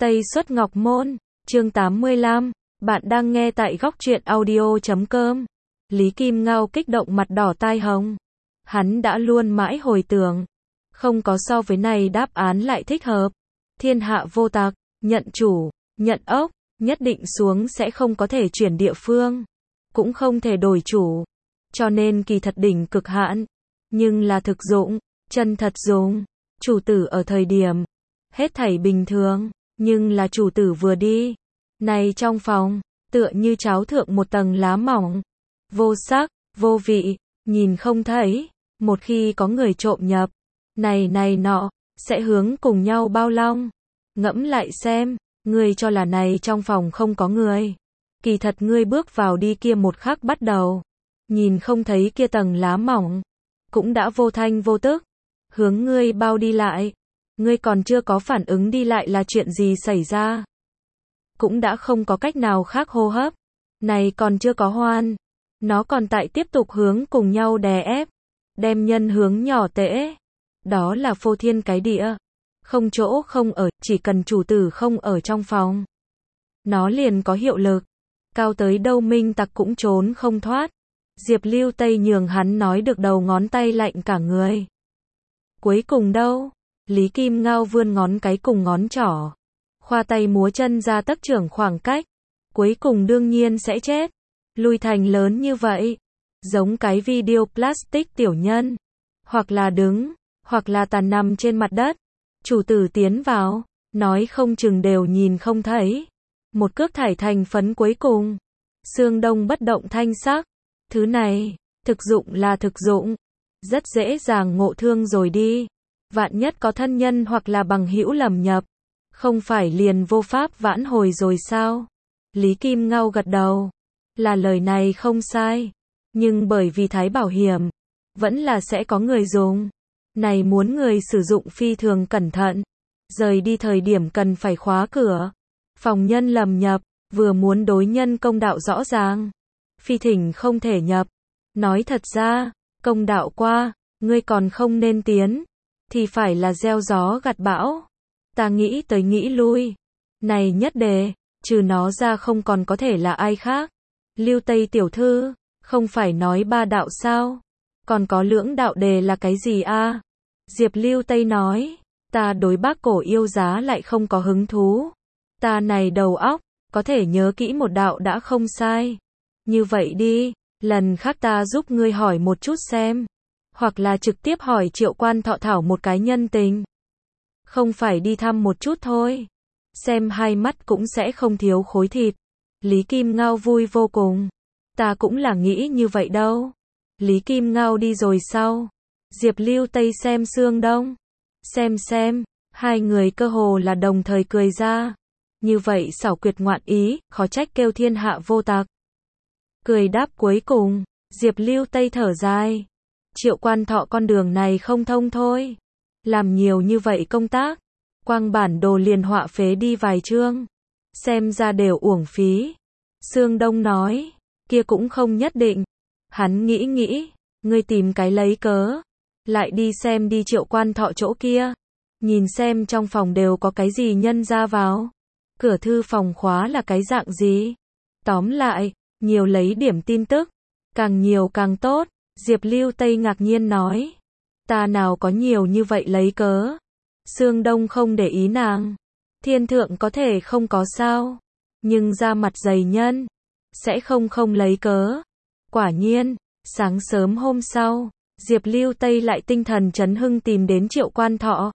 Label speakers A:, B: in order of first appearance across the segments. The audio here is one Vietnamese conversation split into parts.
A: Tây Xuất Ngọc Môn, chương 85, bạn đang nghe tại góc truyện audio.com. Lý Kim Ngao kích động mặt đỏ tai hồng. Hắn đã luôn mãi hồi tưởng, không có so với này đáp án lại thích hợp. Thiên hạ vô tặc, nhận chủ, nhận ốc, nhất định xuống sẽ không có thể chuyển địa phương, cũng không thể đổi chủ. Cho nên kỳ thật đỉnh cực hạn, nhưng là thực dụng, chân thật dùng. Chủ tử ở thời điểm, hết thảy bình thường, nhưng là chủ tử vừa đi. Này trong phòng, tựa như cháo thượng một tầng lá mỏng, vô sắc, vô vị, nhìn không thấy. Một khi có người trộm nhập, này nọ, sẽ hướng cùng nhau bao long. Ngẫm lại xem, ngươi cho là này trong phòng không có người. Kỳ thật ngươi bước vào đi kia một khắc bắt đầu, nhìn không thấy kia tầng lá mỏng, cũng đã vô thanh vô tức, hướng ngươi bao đi lại. Ngươi còn chưa có phản ứng đi lại là chuyện gì xảy ra. Cũng đã không có cách nào khác hô hấp. Này còn chưa có hoan. Nó còn tại tiếp tục hướng cùng nhau đè ép. Đem nhân hướng nhỏ tễ. Đó là phô thiên cái địa. Không chỗ không ở, chỉ cần chủ tử không ở trong phòng. Nó liền có hiệu lực. Cao tới đâu minh tặc cũng trốn không thoát. Diệp Lưu Tây nhường hắn nói được đầu ngón tay lạnh cả người. Cuối cùng đâu? Lý Kim Ngao vươn ngón cái cùng ngón trỏ, khoa tay múa chân ra tấc trưởng khoảng cách. Cuối cùng đương nhiên sẽ chết. Lùi thành lớn như vậy, giống cái video plastic tiểu nhân. Hoặc là đứng, hoặc là tàn nằm trên mặt đất. Chủ tử tiến vào, nói không chừng đều nhìn không thấy. Một cước thải thành phấn cuối cùng. Sương Đông bất động thanh sắc. Thứ này, thực dụng là thực dụng. Rất dễ dàng ngộ thương rồi đi. Vạn nhất có thân nhân hoặc là bằng hữu lầm nhập, không phải liền vô pháp vãn hồi rồi sao? Lý Kim Ngao gật đầu. Là lời này không sai. Nhưng bởi vì thái bảo hiểm, vẫn là sẽ có người dùng. Này muốn người sử dụng phi thường cẩn thận. Rời đi thời điểm cần phải khóa cửa. Phòng nhân lầm nhập, vừa muốn đối nhân công đạo rõ ràng. Phi thỉnh không thể nhập. Nói thật ra, công đạo qua, ngươi còn không nên tiến. Thì phải là gieo gió gặt bão. Ta nghĩ tới nghĩ lui. Này nhất đề, trừ nó ra không còn có thể là ai khác. Lưu Tây tiểu thư, không phải nói ba đạo sao? Còn có lưỡng đạo đề là cái gì a? Diệp Lưu Tây nói, ta đối bác cổ yêu giá lại không có hứng thú. Ta này đầu óc, có thể nhớ kỹ một đạo đã không sai. Như vậy đi, lần khác ta giúp ngươi hỏi một chút xem. Hoặc là trực tiếp hỏi Triệu Quan Thọ thảo một cái nhân tình. Không phải đi thăm một chút thôi. Xem hai mắt cũng sẽ không thiếu khối thịt. Lý Kim Ngao vui vô cùng. Ta cũng là nghĩ như vậy đâu. Lý Kim Ngao đi rồi sau. Diệp Lưu Tây xem Sương Đông. Xem. Hai người cơ hồ là đồng thời cười ra. Như vậy xảo quyệt ngoạn ý, khó trách kêu thiên hạ vô tặc. Cười đáp cuối cùng, Diệp Lưu Tây thở dài. Triệu Quan Thọ con đường này không thông thôi. Làm nhiều như vậy công tác, quang bản đồ liền họa phế đi vài chương. Xem ra đều uổng phí. Sương Đông nói, kia cũng không nhất định. Hắn nghĩ, ngươi tìm cái lấy cớ. Lại đi xem đi Triệu Quan Thọ chỗ kia. Nhìn xem trong phòng đều có cái gì nhân ra vào. Cửa thư phòng khóa là cái dạng gì. Tóm lại, nhiều lấy điểm tin tức. Càng nhiều càng tốt. Diệp Lưu Tây ngạc nhiên nói. Ta nào có nhiều như vậy lấy cớ. Sương Đông không để ý nàng. Thiên thượng có thể không có sao. Nhưng ra mặt dày nhân. Sẽ không lấy cớ. Quả nhiên, sáng sớm hôm sau, Diệp Lưu Tây lại tinh thần chấn hưng tìm đến Triệu Quan Thọ.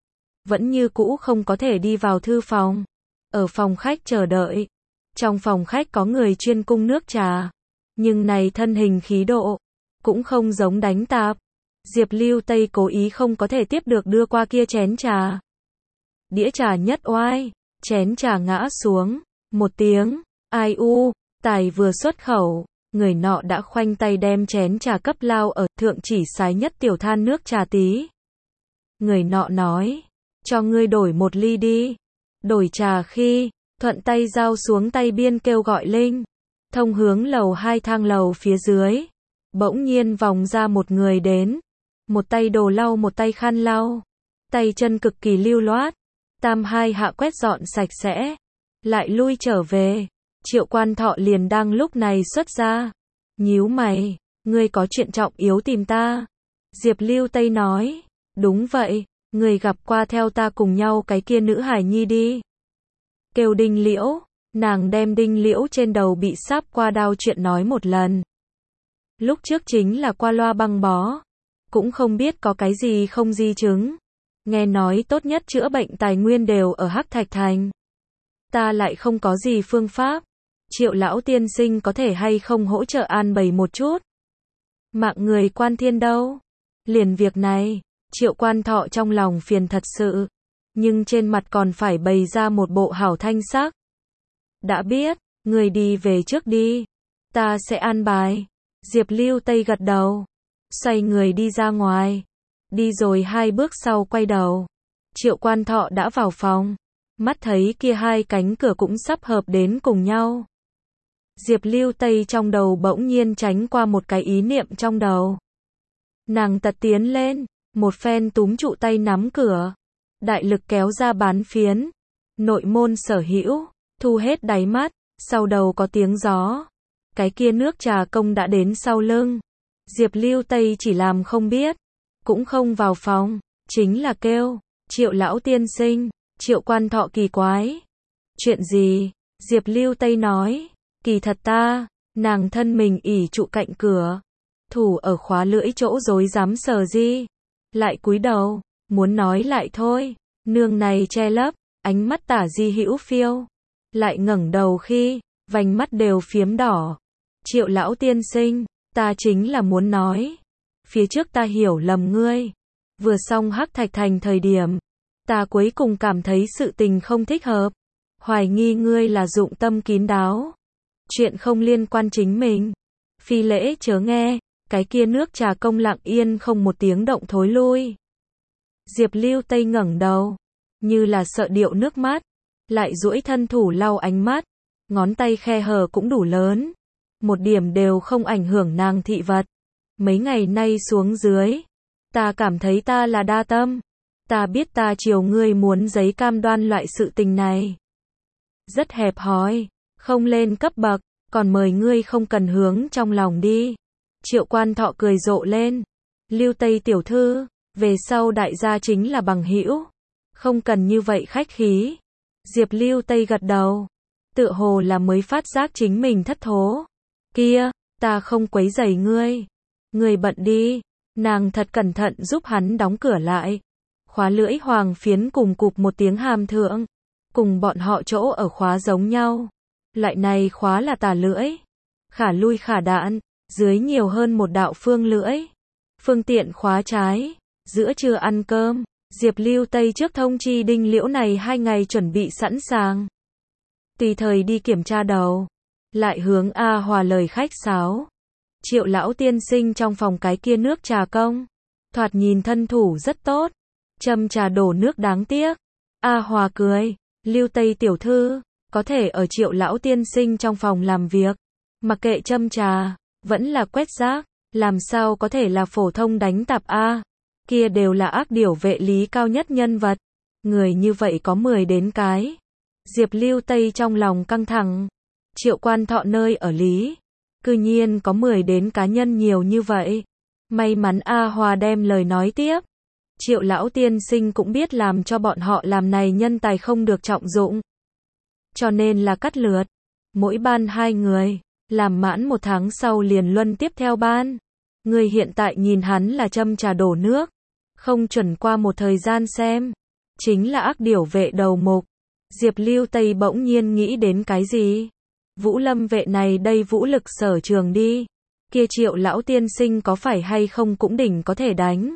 A: Vẫn như cũ không có thể đi vào thư phòng. Ở phòng khách chờ đợi. Trong phòng khách có người chuyên cung nước trà. Nhưng này thân hình khí độ. Cũng không giống đánh tạp. Diệp Lưu Tây cố ý không có thể tiếp được đưa qua kia chén trà. Đĩa trà nhất oai. Chén trà ngã xuống. Một tiếng. Ai u. Tài vừa xuất khẩu. Người nọ đã khoanh tay đem chén trà cấp lao ở thượng chỉ sái nhất tiểu than nước trà tí. Người nọ nói. Cho ngươi đổi một ly đi. Đổi trà khi. Thuận tay giao xuống tay biên kêu gọi Linh. Thông hướng lầu 2 thang lầu phía dưới. Bỗng nhiên vòng ra một người đến. Một tay đồ lau một tay khăn lau. Tay chân cực kỳ lưu loát. Tam hai hạ quét dọn sạch sẽ, lại lui trở về. Triệu Quan Thọ liền đang lúc này xuất ra. Nhíu mày, ngươi có chuyện trọng yếu tìm ta. Diệp Lưu Tây nói, đúng vậy, ngươi gặp qua theo ta cùng nhau cái kia nữ hài nhi đi. Kêu Đinh Liễu, nàng đem Đinh Liễu trên đầu bị sáp qua đao chuyện nói một lần. Lúc trước chính là qua loa băng bó, cũng không biết có cái gì không di chứng. Nghe nói tốt nhất chữa bệnh tài nguyên đều ở Hắc Thạch Thành. Ta lại không có gì phương pháp. Triệu lão tiên sinh có thể hay không hỗ trợ an bày một chút? Mạng người Quan Thiên đâu? Liền việc này, Triệu Quan Thọ trong lòng phiền thật sự, nhưng trên mặt còn phải bày ra một bộ hảo thanh sắc. Đã biết, người đi về trước đi, ta sẽ an bài. Diệp Lưu Tây gật đầu, xoay người đi ra ngoài. Đi rồi 2 bước sau quay đầu. Triệu Quan Thọ đã vào phòng, mắt thấy kia 2 cánh cửa cũng sắp hợp đến cùng nhau. Diệp Lưu Tây trong đầu bỗng nhiên tránh qua một cái ý niệm trong đầu. Nàng tật tiến lên, một phen túm trụ tay nắm cửa, đại lực kéo ra bán phiến. Nội môn sở hữu, thu hết đáy mắt, sau đầu có tiếng gió. Cái kia nước trà công đã đến sau lưng. Diệp Lưu Tây chỉ làm không biết, cũng không vào phòng, chính là kêu, Triệu lão tiên sinh. Triệu Quan Thọ kỳ quái. Chuyện gì? Diệp Lưu Tây nói, kỳ thật ta, nàng thân mình ỉ trụ cạnh cửa, thủ ở khóa lưỡi chỗ rối dám sờ gì. Lại cúi đầu, muốn nói lại thôi, nương này che lấp, ánh mắt tả di hữu phiêu. Lại ngẩng đầu khi, vành mắt đều phiếm đỏ. Triệu lão tiên sinh, ta chính là muốn nói, phía trước ta hiểu lầm ngươi. Vừa xong Hắc Thạch Thành thời điểm, ta cuối cùng cảm thấy sự tình không thích hợp, hoài nghi ngươi là dụng tâm kín đáo. Chuyện không liên quan chính mình, phi lễ chớ nghe. Cái kia nước trà công lặng yên không một tiếng động thối lui. Diệp Lưu Tây ngẩng đầu, như là sợ điệu nước mắt, lại duỗi thân thủ lau ánh mắt, ngón tay khe hở cũng đủ lớn, một điểm đều không ảnh hưởng nàng thị vật. Mấy ngày nay xuống dưới, ta cảm thấy ta là đa tâm, ta biết ta chiều ngươi muốn giấy cam đoan loại sự tình này rất hẹp hòi, không lên cấp bậc, còn mời ngươi không cần hướng trong lòng đi. Triệu Quan Thọ cười rộ lên, Lưu Tây tiểu thư, về sau đại gia chính là bằng hữu, không cần như vậy khách khí. Diệp Lưu Tây gật đầu, tựa hồ là mới phát giác chính mình thất thố. Kia, ta không quấy rầy ngươi, ngươi bận đi. Nàng thật cẩn thận giúp hắn đóng cửa lại. Khóa lưỡi hoàng phiến cùng cụp một tiếng hàm thượng, cùng bọn họ chỗ ở khóa giống nhau. Loại này khóa là tà lưỡi, khả lui khả đạn, dưới nhiều hơn một đạo phương lưỡi. Phương tiện khóa trái. Giữa trưa ăn cơm, Diệp Lưu Tây trước thông chi Đinh Liễu này 2 ngày chuẩn bị sẵn sàng, tùy thời đi kiểm tra đầu. Lại hướng A Hòa lời khách sáo. Triệu lão tiên sinh trong phòng cái kia nước trà công, thoạt nhìn thân thủ rất tốt, châm trà đổ nước đáng tiếc. A Hòa cười, Lưu Tây tiểu thư, có thể ở Triệu lão tiên sinh trong phòng làm việc, mặc kệ châm trà, vẫn là quét rác, làm sao có thể là phổ thông đánh tạp a? Kia đều là ác điểu vệ lý cao nhất nhân vật. Người như vậy có 10 đến cái. Diệp Lưu Tây trong lòng căng thẳng. Triệu Quan Thọ nơi ở lý, cư nhiên có 10 đến cá nhân nhiều như vậy. May mắn A Hòa đem lời nói tiếp. Triệu lão tiên sinh cũng biết làm cho bọn họ làm này nhân tài không được trọng dụng, cho nên là cắt lượt. Mỗi ban 2 người, làm mãn 1 tháng sau liền luân tiếp theo ban. Người hiện tại nhìn hắn là châm trà đổ nước, không chuẩn qua một thời gian xem, chính là ác điểu vệ đầu mục. Diệp Lưu Tây bỗng nhiên nghĩ đến cái gì? Vũ Lâm vệ này đây vũ lực sở trường đi. Kia Triệu lão tiên sinh có phải hay không cũng đỉnh có thể đánh.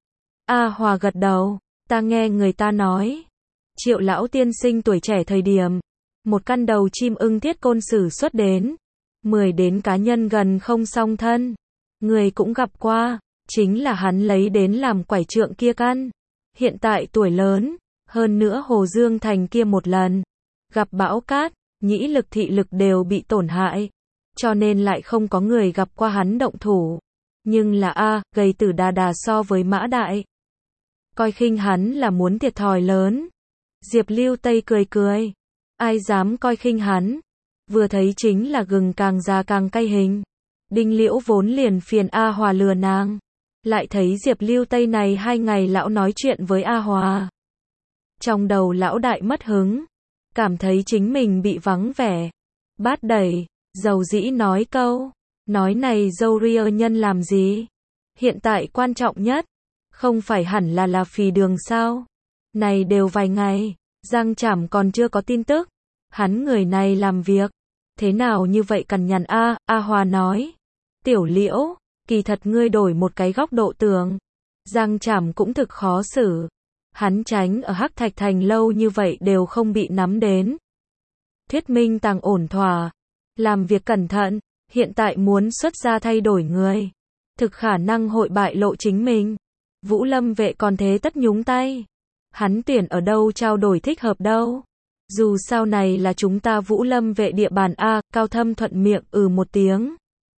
A: A Hòa gật đầu, ta nghe người ta nói, Triệu lão tiên sinh tuổi trẻ thời điểm, một căn đầu chim ưng thiết côn sử xuất đến, 10 đến cá nhân gần không song thân. Người cũng gặp qua, chính là hắn lấy đến làm quải trượng kia căn. Hiện tại tuổi lớn, hơn nữa Hồ Dương Thành kia một lần, gặp bão cát, nhĩ lực thị lực đều bị tổn hại, cho nên lại không có người gặp qua hắn động thủ. Nhưng là gầy tử đà đà so với Mã Đại, coi khinh hắn là muốn thiệt thòi lớn. Diệp Lưu Tây cười cười. Ai dám coi khinh hắn. Vừa thấy chính là gừng càng già càng cay hình. Đinh Liễu vốn liền phiền A Hòa lừa nàng. Lại thấy Diệp Lưu Tây này 2 ngày lão nói chuyện với A Hòa. Trong đầu lão đại mất hứng. Cảm thấy chính mình bị vắng vẻ. Bát đẩy, dầu dĩ nói câu. Nói này dâu ria nhân làm gì? Hiện tại quan trọng nhất. Không phải hẳn là phì đường sao? Này đều vài ngày. Giang Trảm còn chưa có tin tức. Hắn người này làm việc. Thế nào như vậy cằn nhằn a? A Hòa nói. Tiểu Liễu, kỳ thật ngươi đổi một cái góc độ tưởng. Giang Trảm cũng thực khó xử. Hắn tránh ở Hắc Thạch Thành lâu như vậy đều không bị nắm đến. Thuyết minh tàng ổn thỏa. Làm việc cẩn thận, hiện tại muốn xuất ra thay đổi người. Thực khả năng hội bại lộ chính mình. Vũ Lâm vệ còn thế tất nhúng tay. Hắn tuyển ở đâu trao đổi thích hợp đâu. Dù sao này là chúng ta Vũ Lâm vệ địa bàn A, Cao Thâm thuận miệng một tiếng.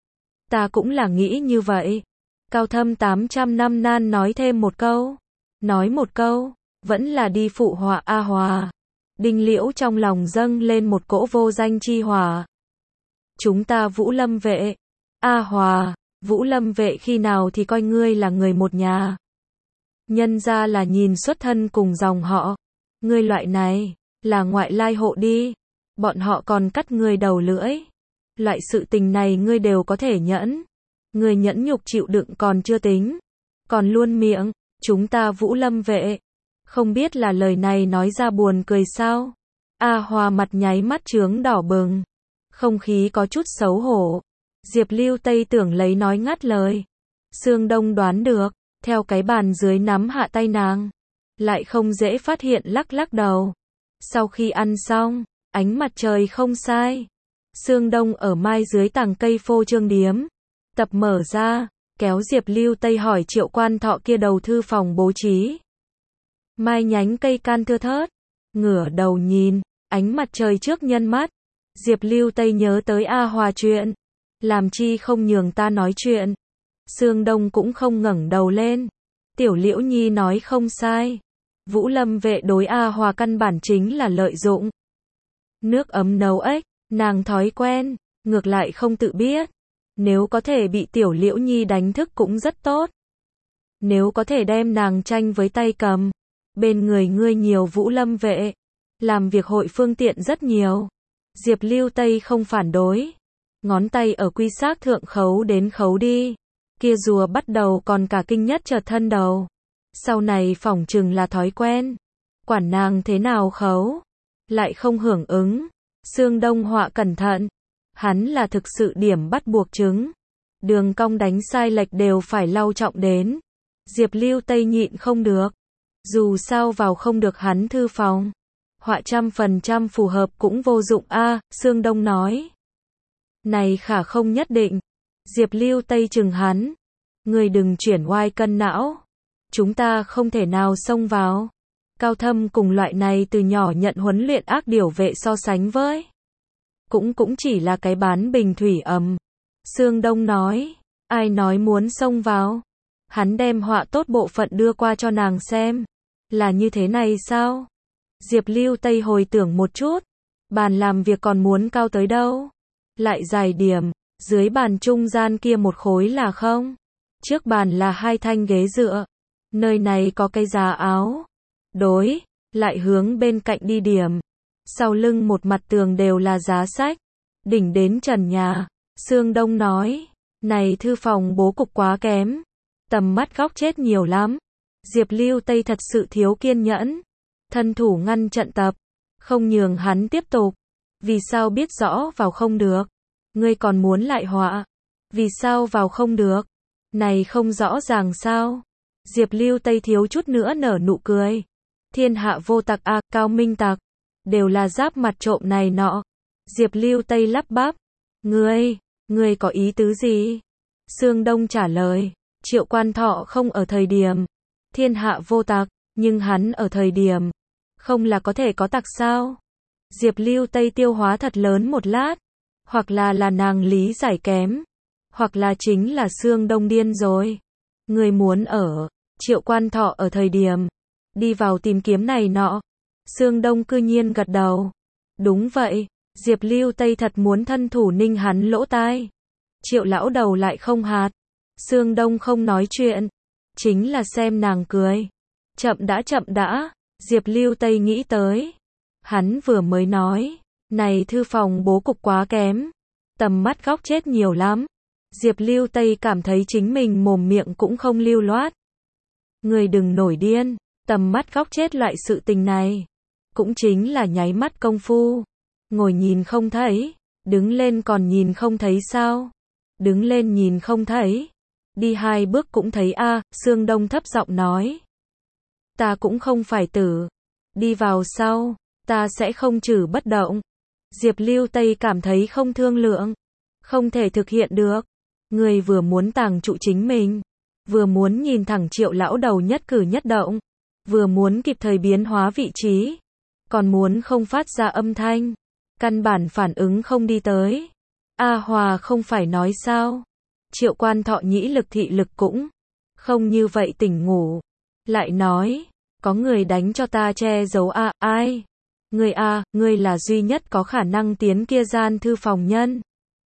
A: Ta cũng là nghĩ như vậy. Cao Thâm 800 năm nan nói thêm một câu. Nói một câu, vẫn là đi phụ họa A Hòa. Đinh Liễu trong lòng dâng lên một cỗ vô danh chi hỏa. Chúng ta Vũ Lâm vệ. A Hòa, Vũ Lâm vệ khi nào thì coi ngươi là người một nhà. Nhân ra là nhìn xuất thân cùng dòng họ. Ngươi loại này, là ngoại lai hộ đi. Bọn họ còn cắt ngươi đầu lưỡi. Loại sự tình này ngươi đều có thể nhẫn. Ngươi nhẫn nhục chịu đựng còn chưa tính. Còn luôn miệng, chúng ta Vũ Lâm vệ. Không biết là lời này nói ra buồn cười sao. A Hòa mặt nháy mắt trướng đỏ bừng. Không khí có chút xấu hổ. Diệp Lưu Tây tưởng lấy nói ngắt lời. Sương Đông đoán được, theo cái bàn dưới nắm hạ tay nàng. Lại không dễ phát hiện lắc lắc đầu. Sau khi ăn xong, ánh mặt trời không sai. Sương Đông ở mai dưới tàng cây phô trương điếm. Tập mở ra, kéo Diệp Lưu Tây hỏi Triệu Quan Thọ kia đầu thư phòng bố trí. Mai nhánh cây can thưa thớt. Ngửa đầu nhìn, ánh mặt trời trước nhân mắt. Diệp Lưu Tây nhớ tới A Hòa chuyện. Làm chi không nhường ta nói chuyện. Sương Đông cũng không ngẩng đầu lên. Tiểu Liễu Nhi nói không sai. Vũ Lâm vệ đối A Hòa căn bản chính là lợi dụng. Nước ấm nấu ếch, nàng thói quen, ngược lại không tự biết. Nếu có thể bị Tiểu Liễu Nhi đánh thức cũng rất tốt. Nếu có thể đem nàng tranh với tay cầm. Bên người ngươi nhiều Vũ Lâm vệ. Làm việc hội phương tiện rất nhiều. Diệp Lưu Tây không phản đối. Ngón tay ở quy xác thượng khấu đến khấu đi. Kia rùa bắt đầu còn cả kinh nhất chợt thân đầu. Sau này phỏng chừng là thói quen. Quản nàng thế nào khấu. Lại không hưởng ứng. Sương Đông họa cẩn thận. Hắn là thực sự điểm bắt buộc chứng. Đường cong đánh sai lệch đều phải lau trọng đến. Diệp Lưu Tây nhịn không được. Dù sao vào không được hắn thư phòng. Họa 100% phù hợp cũng vô dụng a. Sương Đông nói. Này khả không nhất định. Diệp Lưu Tây chừng hắn. Ngươi đừng chuyển oai cân não. Chúng ta không thể nào xông vào. Cao Thâm cùng loại này từ nhỏ nhận huấn luyện ác điểu vệ so sánh với. Cũng chỉ là cái bán bình thủy ấm. Sương Đông nói. Ai nói muốn xông vào. Hắn đem họa tốt bộ phận đưa qua cho nàng xem. Là như thế này sao? Diệp Lưu Tây hồi tưởng một chút. Bàn làm việc còn muốn cao tới đâu. Lại dài điểm. Dưới bàn trung gian kia một khối là không. Trước bàn là 2 thanh ghế dựa. Nơi này có cái giá áo. Đối. Lại hướng bên cạnh đi điểm. Sau lưng một mặt tường đều là giá sách. Đỉnh đến trần nhà. Sương Đông nói. Này thư phòng bố cục quá kém. Tầm mắt góc chết nhiều lắm. Diệp Lưu Tây thật sự thiếu kiên nhẫn. Thân thủ ngăn trận tập. Không nhường hắn tiếp tục. Vì sao biết rõ vào không được. Ngươi còn muốn lại họa. Vì sao vào không được. Này không rõ ràng sao. Diệp Lưu Tây thiếu chút nữa nở nụ cười. Thiên hạ vô tặc a, Cao Minh tặc. Đều là giáp mặt trộm này nọ. Diệp Lưu Tây lắp bắp. Ngươi có ý tứ gì? Sương Đông trả lời. Triệu Quan Thọ không ở thời điểm. Thiên hạ vô tặc, nhưng hắn ở thời điểm. Không là có thể có tặc sao? Diệp Lưu Tây tiêu hóa thật lớn một lát. Hoặc là nàng lý giải kém. Hoặc là chính là Sương Đông điên rồi. Người muốn ở. Triệu Quan Thọ ở thời điểm. Đi vào tìm kiếm này nọ. Sương Đông cư nhiên gật đầu. Đúng vậy, Diệp Lưu Tây thật muốn thân thủ ninh hắn lỗ tai. Triệu lão đầu lại không hạt. Sương Đông không nói chuyện, chính là xem nàng cười. Chậm đã, Diệp Lưu Tây nghĩ tới. Hắn vừa mới nói, này thư phòng bố cục quá kém, tầm mắt góc chết nhiều lắm. Diệp Lưu Tây cảm thấy chính mình mồm miệng cũng không lưu loát. Người đừng nổi điên, tầm mắt góc chết loại sự tình này, cũng chính là nháy mắt công phu. Ngồi nhìn không thấy, đứng lên còn nhìn không thấy sao? Đứng lên nhìn không thấy, đi 2 bước cũng thấy a. Sương Đông thấp giọng nói. Ta cũng không phải tử, đi vào sau, ta sẽ không trừ bất động. Diệp Lưu Tây cảm thấy không thương lượng, không thể thực hiện được. Người vừa muốn tàng trụ chính mình, vừa muốn nhìn thẳng Triệu lão đầu nhất cử nhất động, vừa muốn kịp thời biến hóa vị trí, còn muốn không phát ra âm thanh, căn bản phản ứng không đi tới. A Hòa không phải nói sao? Triệu Quan Thọ nhĩ lực thị lực cũng không như vậy tỉnh ngủ, lại nói, có người đánh cho ta che giấu a. Ai? Ngươi a, ngươi là duy nhất có khả năng tiến kia gian thư phòng nhân.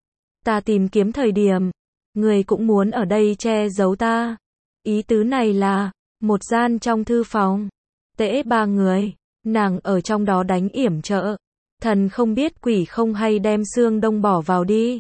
A: Ta tìm kiếm thời điểm, ngươi cũng muốn ở đây che giấu ta. Ý tứ này là, một gian trong thư phòng, tễ 3 người, nàng ở trong đó đánh yểm trợ. Thần không biết quỷ không hay đem Sương Đông bỏ vào đi.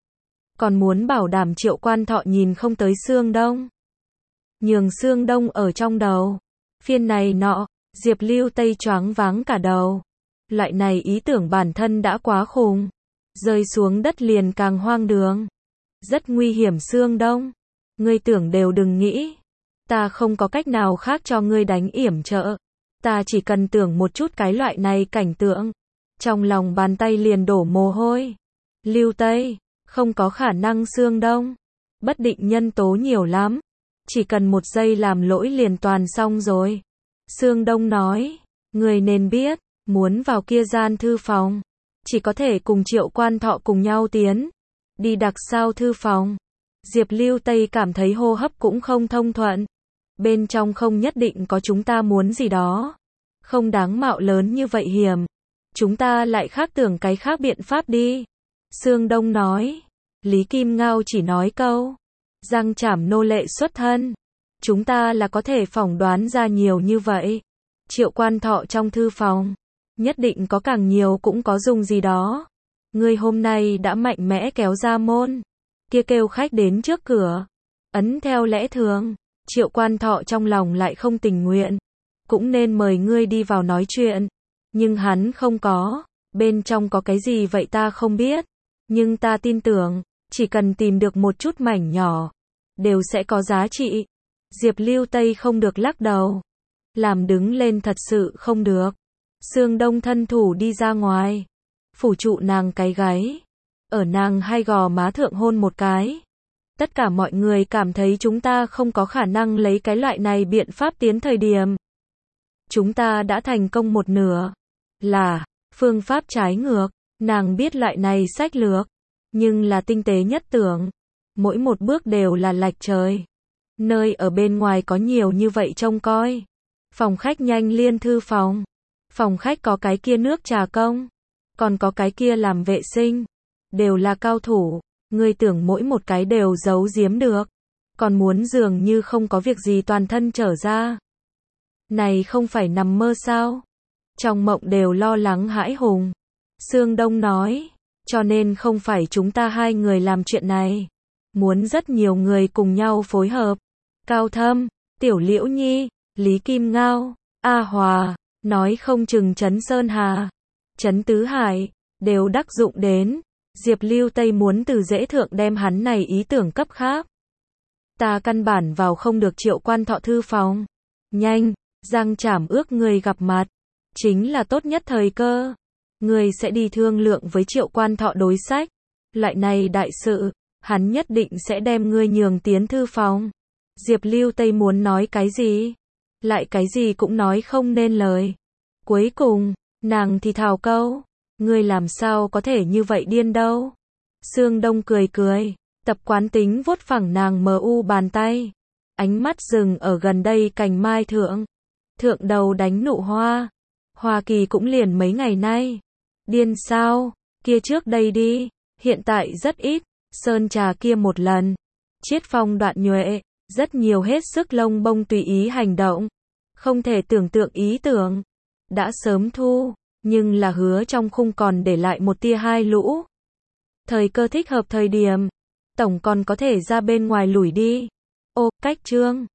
A: Còn muốn bảo đảm Triệu Quan Thọ nhìn không tới Sương Đông. Nhường Sương Đông ở trong đầu. Phiên này nọ, Diệp Lưu Tây choáng váng cả đầu. Loại này ý tưởng bản thân đã quá khùng. Rơi xuống đất liền càng hoang đường. Rất nguy hiểm Sương Đông. Ngươi tưởng đều đừng nghĩ. Ta không có cách nào khác cho ngươi đánh yểm trợ. Ta chỉ cần tưởng một chút cái loại này cảnh tượng. Trong lòng bàn tay liền đổ mồ hôi. Lưu Tây, không có khả năng Sương Đông. Bất định nhân tố nhiều lắm. Chỉ cần 1 giây làm lỗi liền toàn xong rồi. Sương Đông nói, người nên biết, muốn vào kia gian thư phòng, chỉ có thể cùng Triệu Quan Thọ cùng nhau tiến. Đi đặc sao thư phòng. Diệp Lưu Tây cảm thấy hô hấp cũng không thông thuận. Bên trong không nhất định có chúng ta muốn gì đó. Không đáng mạo lớn như vậy hiểm. Chúng ta lại khác tưởng cái khác biện pháp đi. Sương Đông nói. Lý Kim Ngao chỉ nói câu. Răng chảm nô lệ xuất thân. Chúng ta là có thể phỏng đoán ra nhiều như vậy. Triệu Quan Thọ trong thư phòng. Nhất định có càng nhiều cũng có dùng gì đó. Ngươi hôm nay đã mạnh mẽ kéo ra môn. Kia kêu khách đến trước cửa. Ấn theo lẽ thường. Triệu Quan Thọ trong lòng lại không tình nguyện. Cũng nên mời ngươi đi vào nói chuyện. Nhưng hắn không có. Bên trong có cái gì vậy ta không biết. Nhưng ta tin tưởng, chỉ cần tìm được một chút mảnh nhỏ, đều sẽ có giá trị. Diệp Lưu Tây không được lắc đầu. Làm đứng lên thật sự không được. Sương Đông thân thủ đi ra ngoài. Phủ trụ nàng cái gáy. Ở nàng hai gò má thượng hôn một cái. Tất cả mọi người cảm thấy chúng ta không có khả năng lấy cái loại này biện pháp tiến thời điểm. Chúng ta đã thành công một nửa. Là, phương pháp trái ngược. Nàng biết loại này sách lược. Nhưng là tinh tế nhất tưởng. Mỗi một bước đều là lệch trời. Nơi ở bên ngoài có nhiều như vậy trông coi. Phòng khách nhanh liên thư phòng. Phòng khách có cái kia nước trà công. Còn có cái kia làm vệ sinh. Đều là cao thủ. Ngươi tưởng mỗi một cái đều giấu giếm được. Còn muốn dường như không có việc gì toàn thân trở ra. Này không phải nằm mơ sao? Trong mộng đều lo lắng hãi hùng. Sương Đông nói. Cho nên không phải chúng ta 2 người làm chuyện này. Muốn rất nhiều người cùng nhau phối hợp. Cao Thâm, Tiểu Liễu Nhi, Lý Kim Ngao, A Hòa, nói không chừng Trấn Sơn Hà, Trấn Tứ Hải, đều đắc dụng đến. Diệp Lưu Tây muốn từ dễ thượng đem hắn này ý tưởng cấp khác. Ta căn bản vào không được Triệu Quan Thọ thư phòng. Nhanh, răng chảm ước người gặp mặt. Chính là tốt nhất thời cơ. Người sẽ đi thương lượng với Triệu Quan Thọ đối sách. Loại này đại sự, hắn nhất định sẽ đem ngươi nhường tiến thư phòng. Diệp Lưu Tây muốn nói cái gì? Lại cái gì cũng nói không nên lời. Cuối cùng, nàng thì thào câu. Ngươi làm sao có thể như vậy điên đâu? Sương Đông cười cười, tập quán tính vuốt phẳng nàng mờ u bàn tay. Ánh mắt dừng ở gần đây cành mai thượng. Thượng đầu đánh nụ hoa. Hoa Kỳ cũng liền mấy ngày nay. Điên sao? Kia trước đây đi. Hiện tại rất ít. Sơn trà kia một lần. Chiết phong đoạn nhuệ. Rất nhiều hết sức lông bông tùy ý hành động. Không thể tưởng tượng ý tưởng. Đã sớm thu. Nhưng là hứa trong khung còn để lại một tia hai lũ. Thời cơ thích hợp thời điểm. Tổng còn có thể ra bên ngoài lủi đi. Ô, cách trương.